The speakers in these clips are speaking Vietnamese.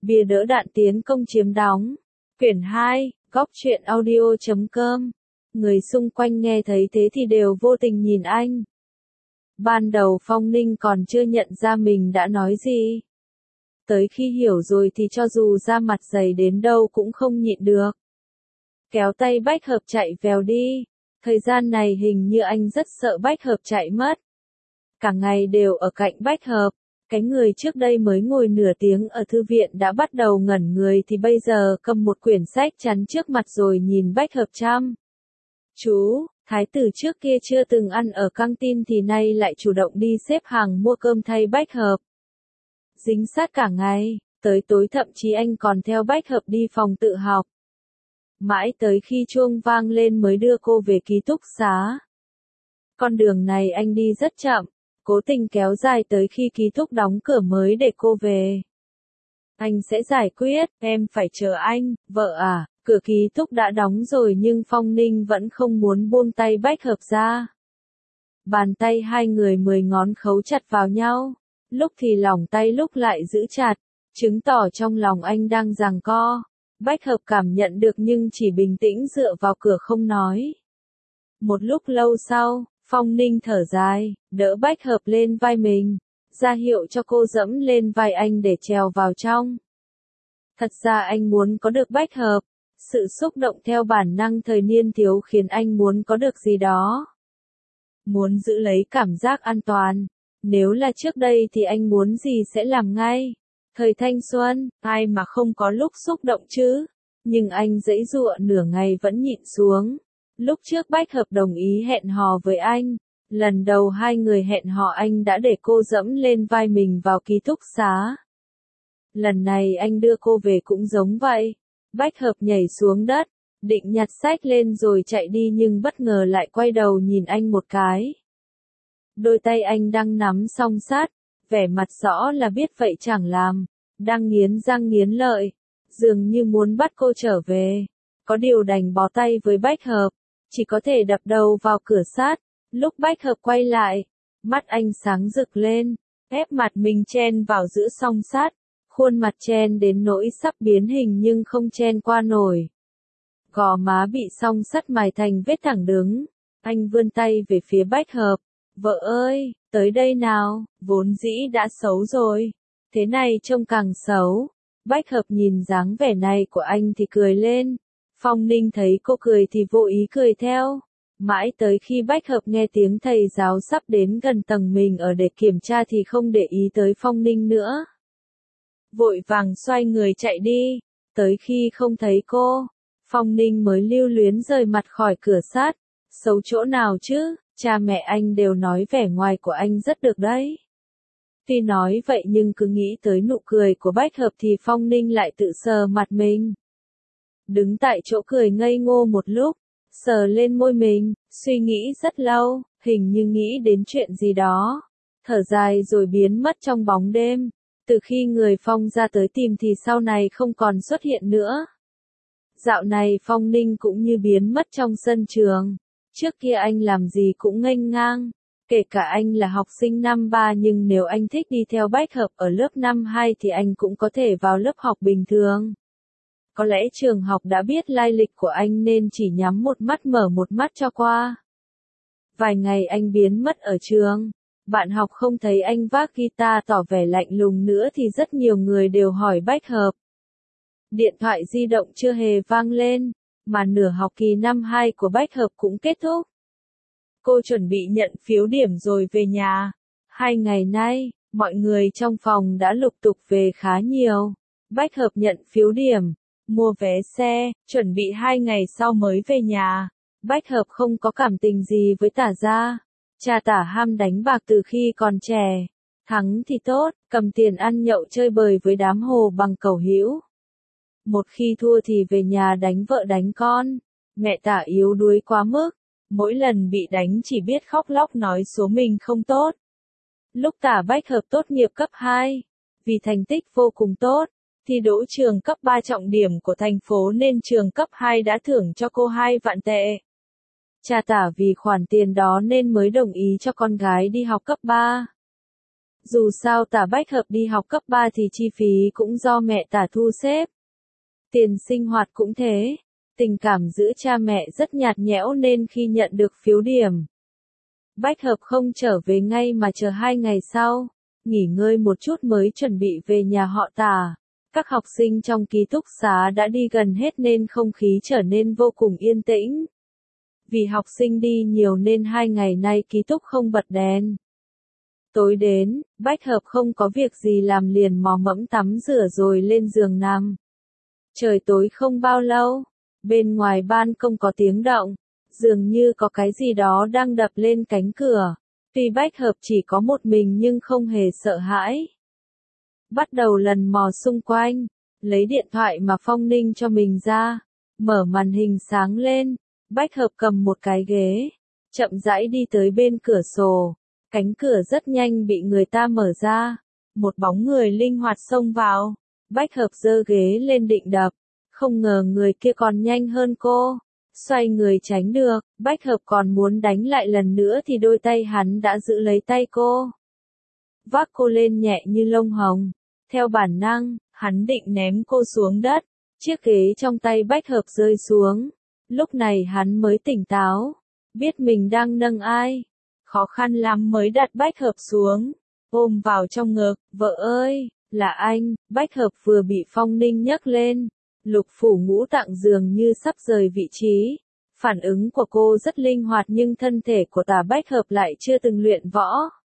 Bìa đỡ đạn tiến công chiếm đóng. Quyển 2, góc truyện audio.com. Người xung quanh nghe thấy thế thì đều vô tình nhìn anh. Ban đầu Phong Ninh còn chưa nhận ra mình đã nói gì. Tới khi hiểu rồi thì cho dù da mặt dày đến đâu cũng không nhịn được. Kéo tay Bách Hợp chạy vèo đi. Thời gian này hình như anh rất sợ Bách Hợp chạy mất. Cả ngày đều ở cạnh Bách Hợp. Cái người trước đây mới ngồi nửa tiếng ở thư viện đã bắt đầu ngẩn người thì bây giờ cầm một quyển sách chắn trước mặt rồi nhìn Bách Hợp chăm chú. Thái tử trước kia chưa từng ăn ở căng tin thì nay lại chủ động đi xếp hàng mua cơm thay Bách Hợp. Dính sát cả ngày, tới tối thậm chí anh còn theo Bách Hợp đi phòng tự học. Mãi tới khi chuông vang lên mới đưa cô về ký túc xá. Con đường này anh đi rất chậm, cố tình kéo dài tới khi ký túc đóng cửa mới để cô về. Anh sẽ giải quyết, em phải chờ anh, vợ à. Cửa ký túc đã đóng rồi nhưng Phong Ninh vẫn không muốn buông tay Bách Hợp ra. Bàn tay hai người 10 ngón khấu chặt vào nhau, lúc thì lỏng tay lúc lại giữ chặt, chứng tỏ trong lòng anh đang giằng co. Bách Hợp cảm nhận được nhưng chỉ bình tĩnh dựa vào cửa không nói. Một lúc lâu sau, Phong Ninh thở dài, đỡ Bách Hợp lên vai mình, ra hiệu cho cô dẫm lên vai anh để trèo vào trong. Thật ra anh muốn có được Bách Hợp. Sự xúc động theo bản năng thời niên thiếu khiến anh muốn có được gì đó. Muốn giữ lấy cảm giác an toàn. Nếu là trước đây thì anh muốn gì sẽ làm ngay. Thời thanh xuân, ai mà không có lúc xúc động chứ. Nhưng anh giãy giụa nửa ngày vẫn nhịn xuống. Lúc trước Bách Hợp đồng ý hẹn hò với anh. Lần đầu hai người hẹn hò anh đã để cô dẫm lên vai mình vào ký túc xá. Lần này anh đưa cô về cũng giống vậy. Bách Hợp nhảy xuống đất, định nhặt sách lên rồi chạy đi nhưng bất ngờ lại quay đầu nhìn anh một cái. Đôi tay anh đang nắm song sắt, vẻ mặt rõ là biết vậy chẳng làm, đang nghiến răng nghiến lợi, dường như muốn bắt cô trở về. Có điều đành bó tay với Bách Hợp, chỉ có thể đập đầu vào cửa sắt. Lúc Bách Hợp quay lại, mắt anh sáng rực lên, ép mặt mình chen vào giữa song sắt. Khuôn mặt chen đến nỗi sắp biến hình nhưng không chen qua nổi. Gò má bị song sắt mài thành vết thẳng đứng. Anh vươn tay về phía Bách Hợp. Vợ ơi, tới đây nào, vốn dĩ đã xấu rồi. Thế này trông càng xấu. Bách Hợp nhìn dáng vẻ này của anh thì cười lên. Phong Ninh thấy cô cười thì vô ý cười theo. Mãi tới khi Bách Hợp nghe tiếng thầy giáo sắp đến gần tầng mình ở để kiểm tra thì không để ý tới Phong Ninh nữa. Vội vàng xoay người chạy đi, tới khi không thấy cô, Phong Ninh mới lưu luyến rời mặt khỏi cửa sắt. Xấu chỗ nào chứ, cha mẹ anh đều nói vẻ ngoài của anh rất được đấy. Tuy nói vậy nhưng cứ nghĩ tới nụ cười của Bách Hợp thì Phong Ninh lại tự sờ mặt mình. Đứng tại chỗ cười ngây ngô một lúc, sờ lên môi mình, suy nghĩ rất lâu, hình như nghĩ đến chuyện gì đó. Thở dài rồi biến mất trong bóng đêm. Từ khi người Phong ra tới tìm thì sau này không còn xuất hiện nữa. Dạo này Phong Ninh cũng như biến mất trong sân trường. Trước kia anh làm gì cũng nghênh ngang. Kể cả anh là học sinh năm 3 nhưng nếu anh thích đi theo Bách Hợp ở lớp năm 2 thì anh cũng có thể vào lớp học bình thường. Có lẽ trường học đã biết lai lịch của anh nên chỉ nhắm một mắt mở một mắt cho qua. Vài ngày anh biến mất ở trường. Bạn học không thấy anh vác guitar tỏ vẻ lạnh lùng nữa thì rất nhiều người đều hỏi Bách Hợp. Điện thoại di động chưa hề vang lên, mà nửa học kỳ năm 2 của Bách Hợp cũng kết thúc. Cô chuẩn bị nhận phiếu điểm rồi về nhà. 2 ngày nay, mọi người trong phòng đã lục tục về khá nhiều. Bách Hợp nhận phiếu điểm, mua vé xe, chuẩn bị 2 ngày sau mới về nhà. Bách Hợp không có cảm tình gì với Tả gia. Cha Tả ham đánh bạc từ khi còn trẻ. Thắng thì tốt, cầm tiền ăn nhậu chơi bời với đám hồ bằng cẩu hữu. Một khi thua thì về nhà đánh vợ đánh con. Mẹ Tả yếu đuối quá mức. Mỗi lần bị đánh chỉ biết khóc lóc nói số mình không tốt. Lúc Tả Bách Hợp tốt nghiệp cấp 2, vì thành tích vô cùng tốt, thi đỗ trường cấp 3 trọng điểm của thành phố nên trường cấp 2 đã thưởng cho cô 2 vạn tệ. Cha Tả vì khoản tiền đó nên mới đồng ý cho con gái đi học cấp 3. Dù sao Tả Bách Hợp đi học cấp 3 thì chi phí cũng do mẹ Tả thu xếp. Tiền sinh hoạt cũng thế. Tình cảm giữa cha mẹ rất nhạt nhẽo nên khi nhận được phiếu điểm, Bách Hợp không trở về ngay mà chờ 2 ngày sau, nghỉ ngơi một chút mới chuẩn bị về nhà họ Tả. Các học sinh trong ký túc xá đã đi gần hết nên không khí trở nên vô cùng yên tĩnh. Vì học sinh đi nhiều nên 2 ngày nay ký túc không bật đèn. Tối đến, Bách Hợp không có việc gì làm liền mò mẫm tắm rửa rồi lên giường nằm. Trời tối không bao lâu, bên ngoài ban công có tiếng động, dường như có cái gì đó đang đập lên cánh cửa. Tuy Bách Hợp chỉ có một mình nhưng không hề sợ hãi. Bắt đầu lần mò xung quanh, lấy điện thoại mà Phong Ninh cho mình ra, mở màn hình sáng lên, Bách Hợp cầm một cái ghế, chậm rãi đi tới bên cửa sổ. Cánh cửa rất nhanh bị người ta mở ra, một bóng người linh hoạt xông vào. Bách Hợp giơ ghế lên định đập, không ngờ người kia còn nhanh hơn cô, xoay người tránh được. Bách Hợp còn muốn đánh lại lần nữa thì đôi tay hắn đã giữ lấy tay cô, vác cô lên nhẹ như lông hồng. Theo bản năng, hắn định ném cô xuống đất, chiếc ghế trong tay Bách Hợp rơi xuống. Lúc này hắn mới tỉnh táo, biết mình đang nâng ai. Khó khăn lắm mới đặt Bách Hợp xuống, ôm vào trong ngực. Vợ ơi, là anh. Bách Hợp vừa bị Phong Ninh nhấc lên, lục phủ ngũ tạng dường như sắp rời vị trí. Phản ứng của cô rất linh hoạt nhưng thân thể của Tả Bách Hợp lại chưa từng luyện võ.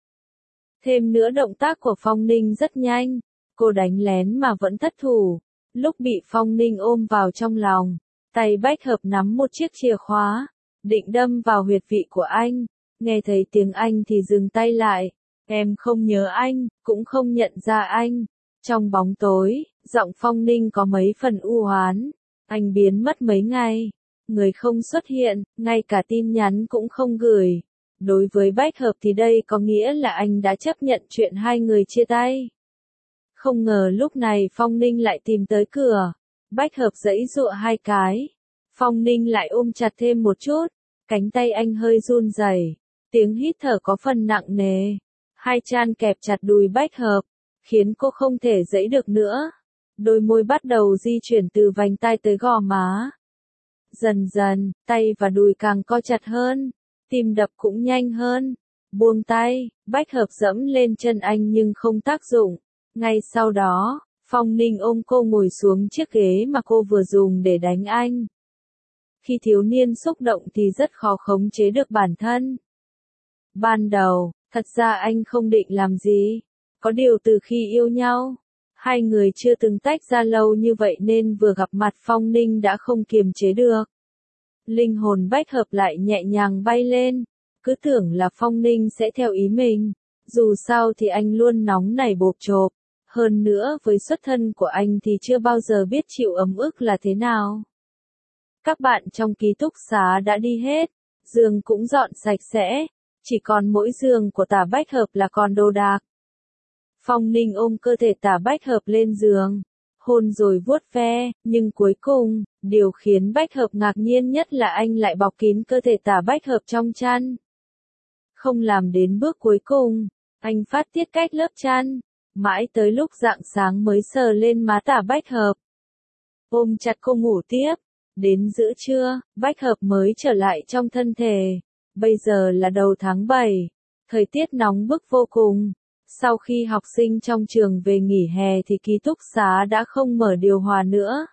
Thêm nữa động tác của Phong Ninh rất nhanh, cô đánh lén mà vẫn thất thủ. Lúc bị Phong Ninh ôm vào trong lòng, tay Bách Hợp nắm một chiếc chìa khóa, định đâm vào huyệt vị của anh. Nghe thấy tiếng anh thì dừng tay lại. Em không nhớ anh, cũng không nhận ra anh. Trong bóng tối, giọng Phong Ninh có mấy phần u hoán. Anh biến mất mấy ngày, người không xuất hiện, ngay cả tin nhắn cũng không gửi. Đối với Bách Hợp thì đây có nghĩa là anh đã chấp nhận chuyện hai người chia tay. Không ngờ lúc này Phong Ninh lại tìm tới cửa. Bách Hợp giãy giụa hai cái. Phong Ninh lại ôm chặt thêm một chút. Cánh tay anh hơi run rẩy. Tiếng hít thở có phần nặng nề. Hai chân kẹp chặt đùi Bách Hợp, khiến cô không thể giãy được nữa. Đôi môi bắt đầu di chuyển từ vành tai tới gò má. Dần dần, tay và đùi càng co chặt hơn. Tim đập cũng nhanh hơn. Buông tay, Bách Hợp dẫm lên chân anh nhưng không tác dụng. Ngay sau đó, Phong Ninh ôm cô ngồi xuống chiếc ghế mà cô vừa dùng để đánh anh. Khi thiếu niên xúc động thì rất khó khống chế được bản thân. Ban đầu, thật ra anh không định làm gì. Có điều từ khi yêu nhau, hai người chưa từng tách ra lâu như vậy nên vừa gặp mặt Phong Ninh đã không kiềm chế được. Linh hồn Bách Hợp lại nhẹ nhàng bay lên, cứ tưởng là Phong Ninh sẽ theo ý mình. Dù sao thì anh luôn nóng nảy bộp chộp. Hơn nữa với xuất thân của anh thì chưa bao giờ biết chịu ấm ức là thế nào. Các bạn trong ký túc xá đã đi hết, giường cũng dọn sạch sẽ, chỉ còn mỗi giường của Tả Bách Hợp là còn đồ đạc. Phong Ninh ôm cơ thể Tả Bách Hợp lên giường, hôn rồi vuốt ve, nhưng cuối cùng, điều khiến Bách Hợp ngạc nhiên nhất là anh lại bọc kín cơ thể Tả Bách Hợp trong chăn. Không làm đến bước cuối cùng, anh phát tiết cách lớp chăn, mãi tới lúc rạng sáng mới sờ lên má Tả Bách Hợp. Ôm chặt cô ngủ tiếp, đến giữa trưa, Bách Hợp mới trở lại trong thân thể. Bây giờ là đầu tháng 7, thời tiết nóng bức vô cùng. Sau khi học sinh trong trường về nghỉ hè thì ký túc xá đã không mở điều hòa nữa.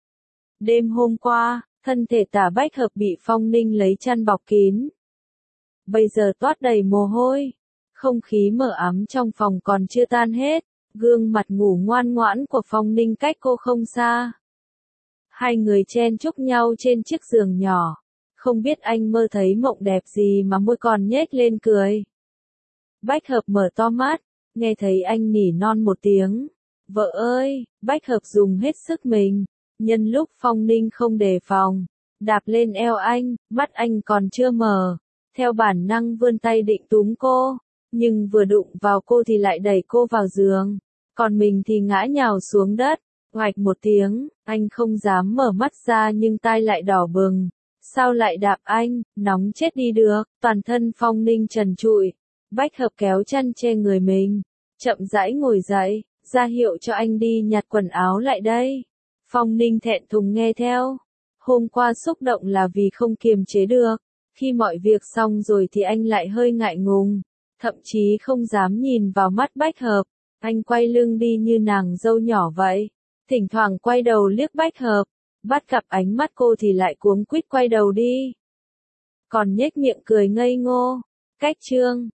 Đêm hôm qua, thân thể Tả Bách Hợp bị Phong Ninh lấy chăn bọc kín. Bây giờ toát đầy mồ hôi. Không khí mờ ấm trong phòng còn chưa tan hết. Gương mặt ngủ ngoan ngoãn của Phong Ninh cách cô không xa. Hai người chen chúc nhau trên chiếc giường nhỏ. Không biết anh mơ thấy mộng đẹp gì mà môi còn nhếch lên cười. Bách Hợp mở to mắt, nghe thấy anh nỉ non một tiếng. Vợ ơi, Bách Hợp dùng hết sức mình. Nhân lúc Phong Ninh không đề phòng, đạp lên eo anh, mắt anh còn chưa mở. Theo bản năng vươn tay định túm cô, nhưng vừa đụng vào cô thì lại đẩy cô vào giường. Còn mình thì ngã nhào xuống đất, oạch một tiếng, anh không dám mở mắt ra nhưng tai lại đỏ bừng. Sao lại đạp anh, nóng chết đi được, toàn thân Phong Ninh trần trụi. Bách Hợp kéo chăn che người mình, chậm rãi ngồi dậy, ra hiệu cho anh đi nhặt quần áo lại đây. Phong Ninh thẹn thùng nghe theo. Hôm qua xúc động là vì không kiềm chế được. Khi mọi việc xong rồi thì anh lại hơi ngại ngùng. Thậm chí không dám nhìn vào mắt Bách Hợp. Anh quay lưng đi như nàng dâu nhỏ vậy. Thỉnh thoảng quay đầu liếc Bách Hợp. Bắt gặp ánh mắt cô thì lại cuống quýt quay đầu đi. Còn nhếch miệng cười ngây ngô. Cách chương